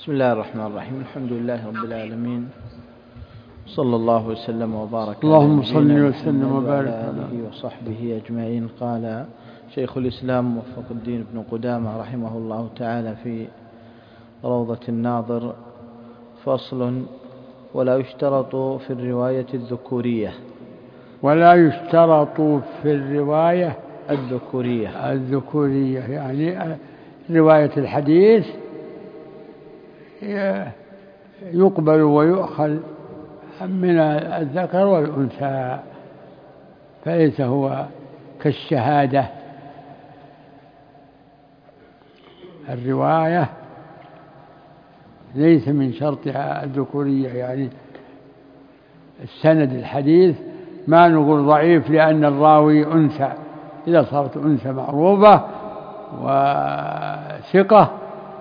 بسم الله الرحمن الرحيم. الحمد لله رب العالمين، صلى الله وسلم وبارك اللهم صل وسلم وبارك على آله وصحبه أجمعين. قال شيخ الإسلام موفق الدين بن قدامة رحمه الله تعالى في روضة الناظر: فصل: ولا يشترط في الرواية الذكورية. ولا يشترط في الرواية الذكورية يعني رواية الحديث يقبل ويؤخذ من الذكر والأنثى، فليس هو كالشهادة. الرواية ليس من شرطها الذكورية، يعني السند الحديث ما نقول ضعيف لأن الراوي أنثى، إذا صارت أنثى معروفة وثقة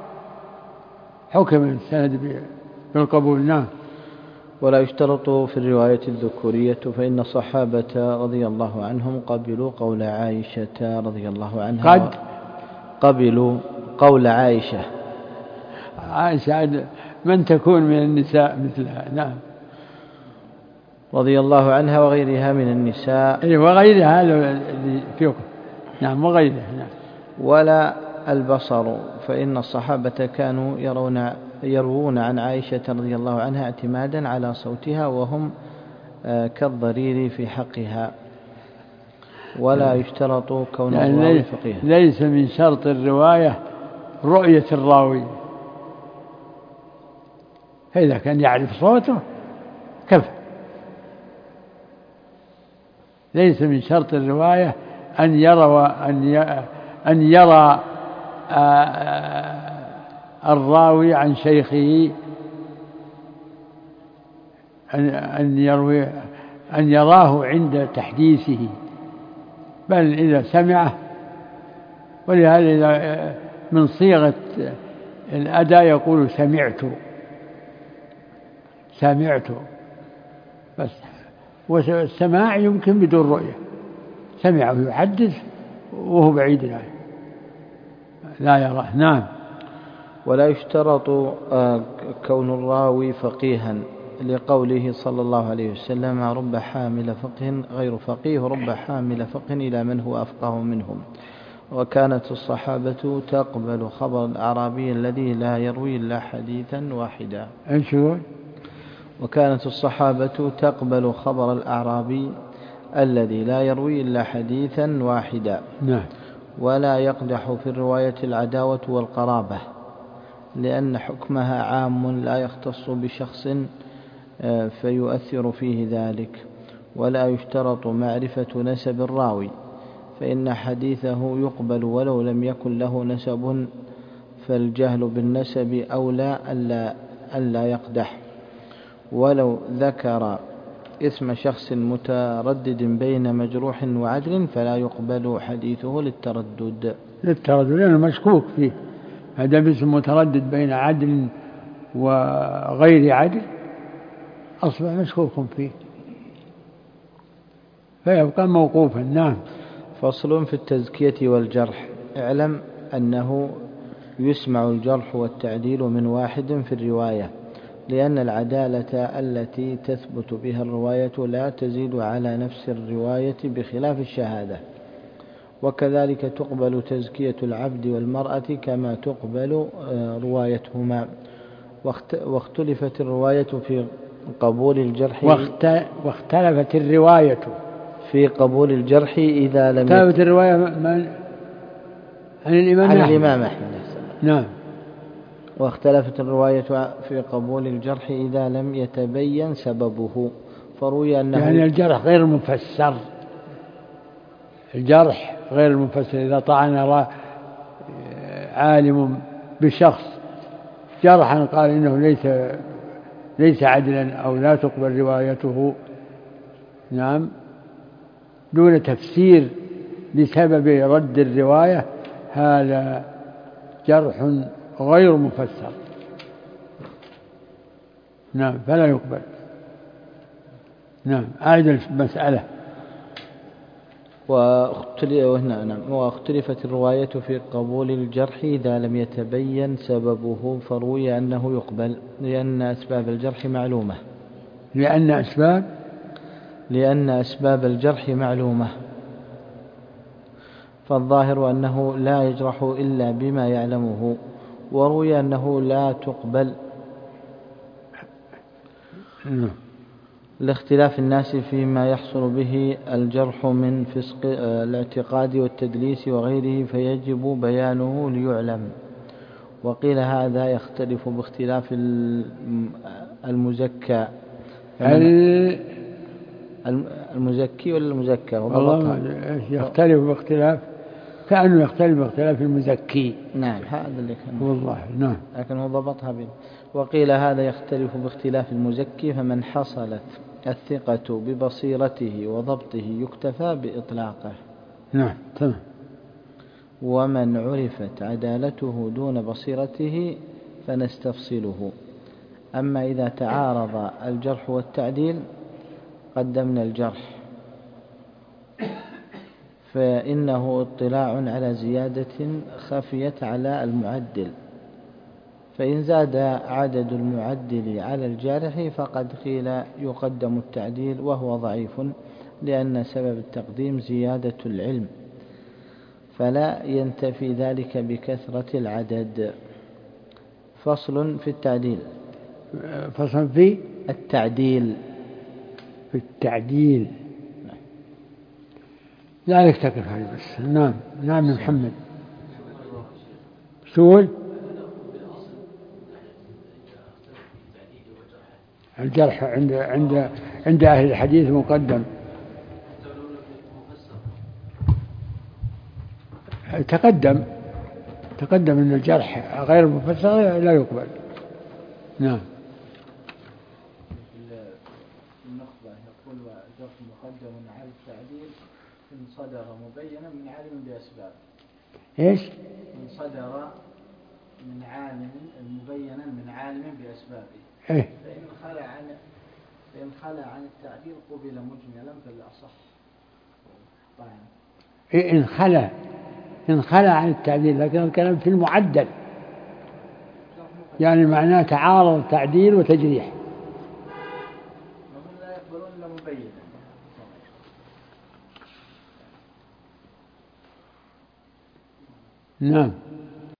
حكم السند بالقبول. نعم. ولا يشترط في الرواية الذكورية، فإن الصحابة رضي الله عنهم قبلوا قول عائشة رضي الله عنها. قبلوا قول عائشة من تكون من النساء مثلها. نعم. رضي الله عنها وغيرها من النساء. وغيرها فيكم. نعم وغيرها. نعم. ولا البصر، فإن الصحابة كانوا يروون عن عائشة رضي الله عنها اعتمادا على صوتها، وهم كالضرير في حقها. ولا يشترط كون الراوي فقيها. ليس من شرط الرواية رؤية الراوي، فإذا كان يعرف صوته كفى. ليس من شرط الرواية أن يرى الراوي عن شيخه، أن يراه عند تحديثه، بل إذا سمعه. ولهذا من صيغة الأداء يقول سمعت بس. والسماع يمكن بدون رؤية، سمعه يحدث وهو بعيد عنه لا يراه. نعم. ولا يشترط كون الراوي فقيها، لقوله صلى الله عليه وسلم: رب حامل فقه غير فقيه، رب حامل فقه إلى من هو أفقه منهم. وكانت الصحابة تقبل خبر الأعرابي الذي لا يروي إلا حديثا واحدا. وكانت الصحابة تقبل خبر الأعرابي الذي لا يروي إلا حديثا واحدا. نعم. ولا يقدح في الرواية العداوة والقرابة، لأن حكمها عام لا يختص بشخص فيؤثر فيه ذلك. ولا يشترط معرفة نسب الراوي، فإن حديثه يقبل ولو لم يكن له نسب، فالجهل بالنسب أولى ألا يقدح. ولو ذكر اسم شخص متردد بين مجروح وعدل فلا يقبل حديثه للتردد لأنه مشكوك فيه. هذا اسم متردد بين عدل وغير عدل أصبح مشكوك فيه فيبقى موقوفا. نعم. فصل في التزكية والجرح. اعلم أنه يسمع الجرح والتعديل من واحد في الرواية، لأن العدالة التي تثبت بها الرواية لا تزيد على نفس الرواية بخلاف الشهادة. وكذلك تقبل تزكية العبد والمرأة كما تقبل روايتهما. واختلفت الرواية في قبول الجرح. واختلفت الرواية في قبول الجرح إذا لم اختلفت الرواية عن الإمام أحمد. نعم. واختلفت الرواية في قبول الجرح إذا لم يتبين سببه، فروي أنه يعني الجرح غير مفسر. الجرح غير المفسر. إذا طعن عالم بشخص جرحا قال إنه ليس عدلا أو لا تقبل روايته، نعم، دون تفسير لسبب رد الرواية، هذا جرح غير مفسر. نعم. فلا يقبل. نعم. أعد المسألة. واختلفت الرواية في قبول الجرح إذا لم يتبين سببه، فروي أنه يقبل لأن أسباب الجرح معلومة. لأن أسباب الجرح معلومة، فالظاهر أنه لا يجرح إلا بما يعلمه. وروي أنه لا تقبل لاختلاف الناس فيما يحصل به الجرح من فسق الاعتقاد والتدليس وغيره، فيجب بيانه ليعلم. وقيل هذا يختلف باختلاف المزكى. المزكي ولا المزكى؟ والله يختلف باختلاف، كأنه يختلف باختلاف المزكي. نعم هذا اللي كان والله نعم، لكن هو ضبطها بين. وقيل هذا يختلف باختلاف المزكي، فمن حصلت الثقة ببصيرته وضبطه يكتفى بإطلاقه. نعم تمام. ومن عرفت عدالته دون بصيرته فنستفصله. أما إذا تعارض الجرح والتعديل قدمنا الجرح، فإنه اطلاع على زيادة خفيت على المعدل، فإن زاد عدد المعدل على الجارح فقد قيل يقدم التعديل، وهو ضعيف لأن سبب التقديم زيادة العلم، فلا ينتفي ذلك بكثرة العدد. فصل في التعديل. فصل في التعديل. في التعديل. ذلك تقف هذه بس. نعم نعم محمد سؤال. الجرح عند أهل الحديث مقدم. تقدم أن الجرح غير مفسر لا يقبل. نعم. النخبة يقول الجرح مقدم على التعديل إن صدر مبينا من عالم بأسباب. إيش؟ إن صدر من عالم مبينا من عالم بأسبابه. إيه؟ فإن خلى عن التعديل قبل مجملا فالأصح. إيه إن خلى عن التعديل، لكن الكلام في المعدل، يعني معناه تعارض تعديل وتجريح. لا يقبلون إلا مبينا. نعم.